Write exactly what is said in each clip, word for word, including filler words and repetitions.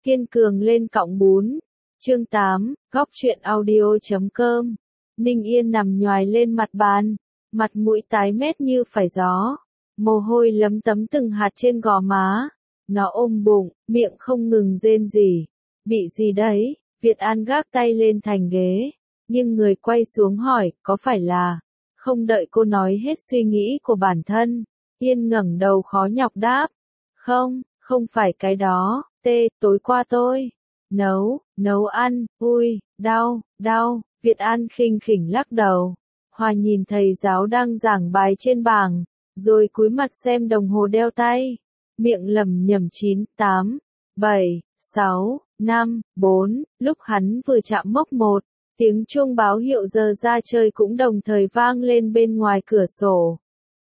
Kiên cường lên cọng bún. Chương tám, góc truyện audio chấm com. Ninh Yên nằm nhoài lên mặt bàn, mặt mũi tái mét như phải gió, mồ hôi lấm tấm từng hạt trên gò má. Nó ôm bụng, miệng không ngừng rên rỉ. Bị gì đấy? Việt An gác tay lên thành ghế, nhưng người quay xuống hỏi, có phải là... Không đợi cô nói hết suy nghĩ của bản thân, Yên ngẩng đầu khó nhọc đáp. Không, không phải cái đó, tê, tối qua tôi nấu, nấu ăn, ui, đau, đau. Việt An khinh khỉnh lắc đầu. Hòa nhìn thầy giáo đang giảng bài trên bảng, rồi cúi mặt xem đồng hồ đeo tay, miệng lẩm nhẩm chín, tám, bảy, sáu, năm, bốn, lúc hắn vừa chạm mốc một, tiếng chuông báo hiệu giờ ra chơi cũng đồng thời vang lên bên ngoài cửa sổ.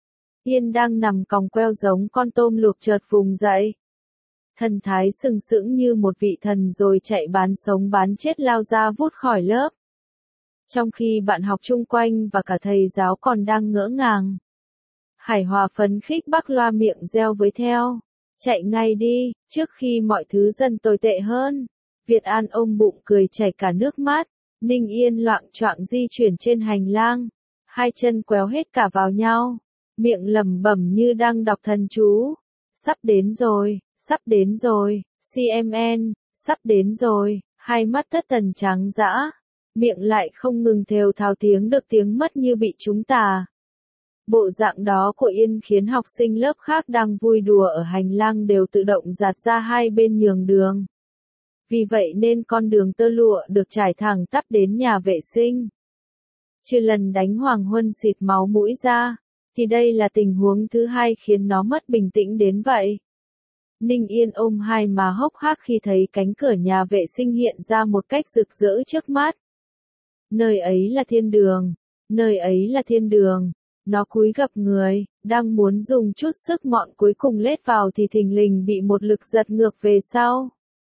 Yên đang nằm còng queo giống con tôm luộc chợt vùng dậy. Thần thái sừng sững như một vị thần rồi chạy bán sống bán chết lao ra vút khỏi lớp. Trong khi bạn học chung quanh và cả thầy giáo còn đang ngỡ ngàng, Hải Hòa phấn khích bắc loa miệng reo với theo. Chạy ngay đi, trước khi mọi thứ dần tồi tệ hơn. Việt An ôm bụng cười chảy cả nước mắt. Ninh Yên loạng choạng di chuyển trên hành lang, hai chân quéo hết cả vào nhau, miệng lẩm bẩm như đang đọc thần chú. Sắp đến rồi, sắp đến rồi, xê em en, sắp đến rồi. Hai mắt thất thần trắng dã, miệng lại không ngừng thều thào tiếng được tiếng mất như bị trúng tà. Bộ dạng đó của Yên khiến học sinh lớp khác đang vui đùa ở hành lang đều tự động dạt ra hai bên nhường đường. Vì vậy nên con đường tơ lụa được trải thẳng tắp đến nhà vệ sinh. Trừ lần đánh Hoàng Huân xịt máu mũi ra, thì đây là tình huống thứ hai khiến nó mất bình tĩnh đến vậy. Ninh Yên ôm hai má hốc hác khi thấy cánh cửa nhà vệ sinh hiện ra một cách rực rỡ trước mắt. Nơi ấy là thiên đường, nơi ấy là thiên đường. Nó cúi gập người, đang muốn dùng chút sức mọn cuối cùng lết vào thì thình lình bị một lực giật ngược về sau.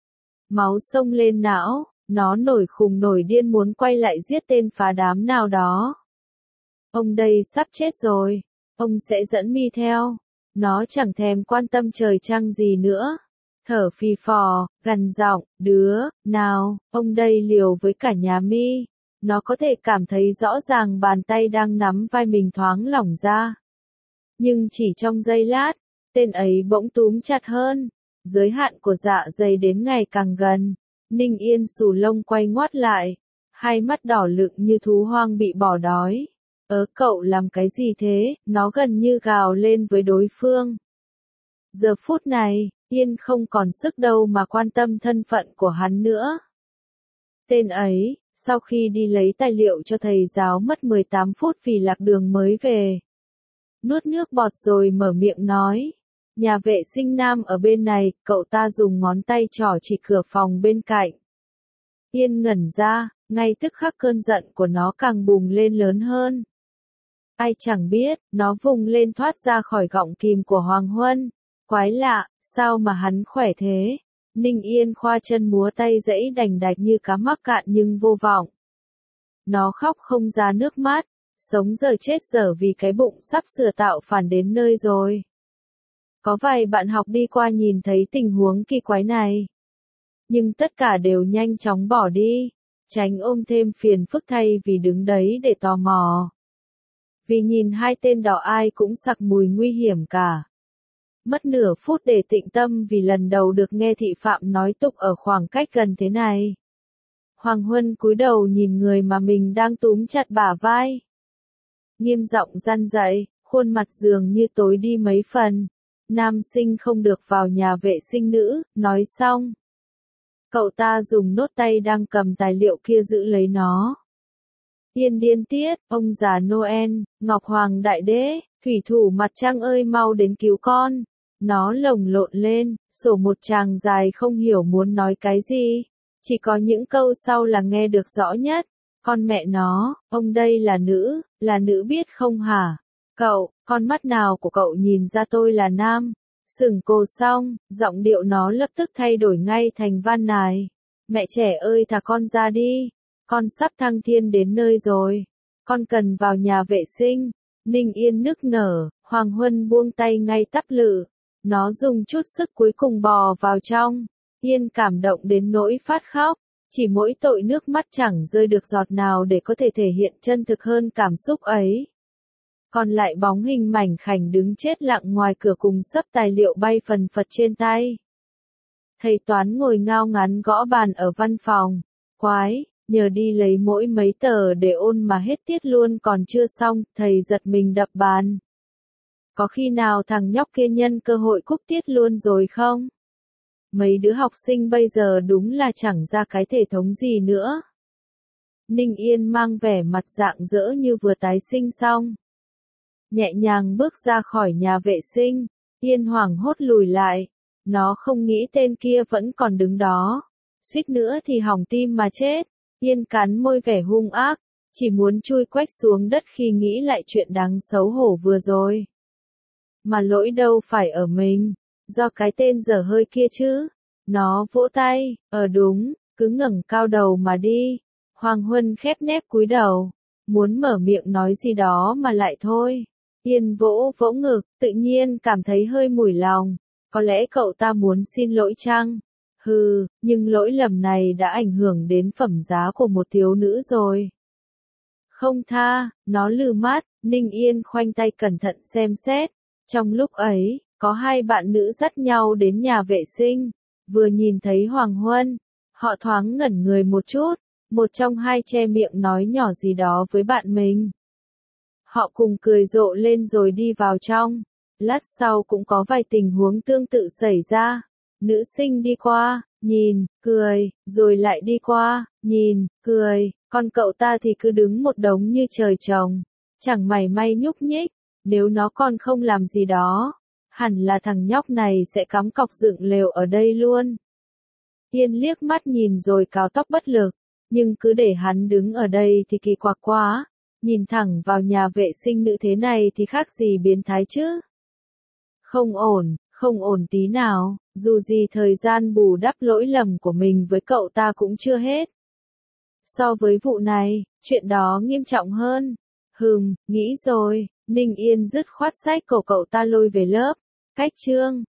Máu xông lên não, nó nổi khùng nổi điên muốn quay lại giết tên phá đám nào đó. Ông đây sắp chết rồi, ông sẽ dẫn mi theo. Nó chẳng thèm quan tâm trời trăng gì nữa. Thở phì phò, gằn giọng, đứa, nào, ông đây liều với cả nhà mi. Nó có thể cảm thấy rõ ràng bàn tay đang nắm vai mình thoáng lỏng ra. Nhưng chỉ trong giây lát, tên ấy bỗng túm chặt hơn. Giới hạn của dạ dày đến ngày càng gần. Ninh Yên xù lông quay ngoắt lại. Hai mắt đỏ lựng như thú hoang bị bỏ đói. Ớ cậu làm cái gì thế? Nó gần như gào lên với đối phương. Giờ phút này, Yên không còn sức đâu mà quan tâm thân phận của hắn nữa. Tên ấy, sau khi đi lấy tài liệu cho thầy giáo mất mười tám phút vì lạc đường mới về. Nuốt nước bọt rồi mở miệng nói. Nhà vệ sinh nam ở bên này, cậu ta dùng ngón tay trỏ chỉ cửa phòng bên cạnh. Yên ngẩn ra, ngay tức khắc cơn giận của nó càng bùng lên lớn hơn. Ai chẳng biết, nó vùng lên thoát ra khỏi gọng kìm của Hoàng Huân. Quái lạ, sao mà hắn khỏe thế? Ninh Yên khoa chân múa tay giãy đành đạch như cá mắc cạn nhưng vô vọng. Nó khóc không ra nước mắt, sống giờ chết dở vì cái bụng sắp sửa tạo phản đến nơi rồi. Có vài bạn học đi qua nhìn thấy tình huống kỳ quái này. Nhưng tất cả đều nhanh chóng bỏ đi, tránh ôm thêm phiền phức thay vì đứng đấy để tò mò. Vì nhìn hai tên đó ai cũng sặc mùi nguy hiểm cả. Mất nửa phút để tĩnh tâm vì lần đầu được nghe thị phạm nói tục ở khoảng cách gần thế này. Hoàng Huân cúi đầu nhìn người mà mình đang túm chặt bả vai. Nghiêm giọng răn dạy, khuôn mặt dường như tối đi mấy phần. Nam sinh không được vào nhà vệ sinh nữ, nói xong. Cậu ta dùng nốt tay đang cầm tài liệu kia giữ lấy nó. Yên điên tiết, ông già Noel, Ngọc Hoàng Đại Đế, thủy thủ mặt trăng ơi mau đến cứu con. Nó lồng lộn lên, sổ một tràng dài không hiểu muốn nói cái gì. Chỉ có những câu sau là nghe được rõ nhất. Con mẹ nó, ông đây là nữ, là nữ biết không hả? Cậu, con mắt nào của cậu nhìn ra tôi là nam? Sửng cô xong, giọng điệu nó lập tức thay đổi ngay thành van nài. Mẹ trẻ ơi thả con ra đi. Con sắp thăng thiên đến nơi rồi. Con cần vào nhà vệ sinh. Ninh Yên nức nở, Hoàng Huân buông tay ngay tắp lự. Nó dùng chút sức cuối cùng bò vào trong. Yên cảm động đến nỗi phát khóc, chỉ mỗi tội nước mắt chẳng rơi được giọt nào để có thể thể hiện chân thực hơn cảm xúc ấy. Còn lại bóng hình mảnh khảnh đứng chết lặng ngoài cửa cùng xấp tài liệu bay phần phật trên tay. Thầy Toán ngồi ngao ngắn gõ bàn ở văn phòng. Quái, nhờ đi lấy mỗi mấy tờ để ôn mà hết tiết luôn còn chưa xong, thầy giật mình đập bàn. Có khi nào thằng nhóc kia nhân cơ hội cúp tiết luôn rồi không? Mấy đứa học sinh bây giờ đúng là chẳng ra cái thể thống gì nữa. Ninh Yên mang vẻ mặt rạng rỡ như vừa tái sinh xong. Nhẹ nhàng bước ra khỏi nhà vệ sinh, Yên hoảng hốt lùi lại. Nó không nghĩ tên kia vẫn còn đứng đó. Suýt nữa thì hỏng tim mà chết. Yên cắn môi vẻ hung ác, chỉ muốn chui quách xuống đất khi nghĩ lại chuyện đáng xấu hổ vừa rồi. Mà lỗi đâu phải ở mình, do cái tên dở hơi kia chứ. Nó vỗ tay, ờ đúng, cứ ngẩng cao đầu mà đi. Hoàng Huân khép nép cúi đầu, muốn mở miệng nói gì đó mà lại thôi. Yên vỗ vỗ ngực, tự nhiên cảm thấy hơi mủi lòng. Có lẽ cậu ta muốn xin lỗi chăng? Hừ, nhưng lỗi lầm này đã ảnh hưởng đến phẩm giá của một thiếu nữ rồi. Không tha, nó lừ mắt, Ninh Yên khoanh tay cẩn thận xem xét. Trong lúc ấy, có hai bạn nữ dắt nhau đến nhà vệ sinh. Vừa nhìn thấy Hoàng Huân, họ thoáng ngẩn người một chút. Một trong hai che miệng nói nhỏ gì đó với bạn mình. Họ cùng cười rộ lên rồi đi vào trong. Lát sau cũng có vài tình huống tương tự xảy ra. Nữ sinh đi qua, nhìn, cười, rồi lại đi qua, nhìn, cười, còn cậu ta thì cứ đứng một đống như trời trồng. Chẳng mảy may nhúc nhích, nếu nó còn không làm gì đó. Hẳn là thằng nhóc này sẽ cắm cọc dựng lều ở đây luôn. Yên liếc mắt nhìn rồi cào tóc bất lực. Nhưng cứ để hắn đứng ở đây thì kỳ quặc quá. Nhìn thẳng vào nhà vệ sinh nữ thế này thì khác gì biến thái chứ. Không ổn, không ổn tí nào, dù gì thời gian bù đắp lỗi lầm của mình với cậu ta cũng chưa hết. So với vụ này, chuyện đó nghiêm trọng hơn. Hừm, nghĩ rồi, Ninh Yên dứt khoát sách cổ cậu ta lôi về lớp. Cách chương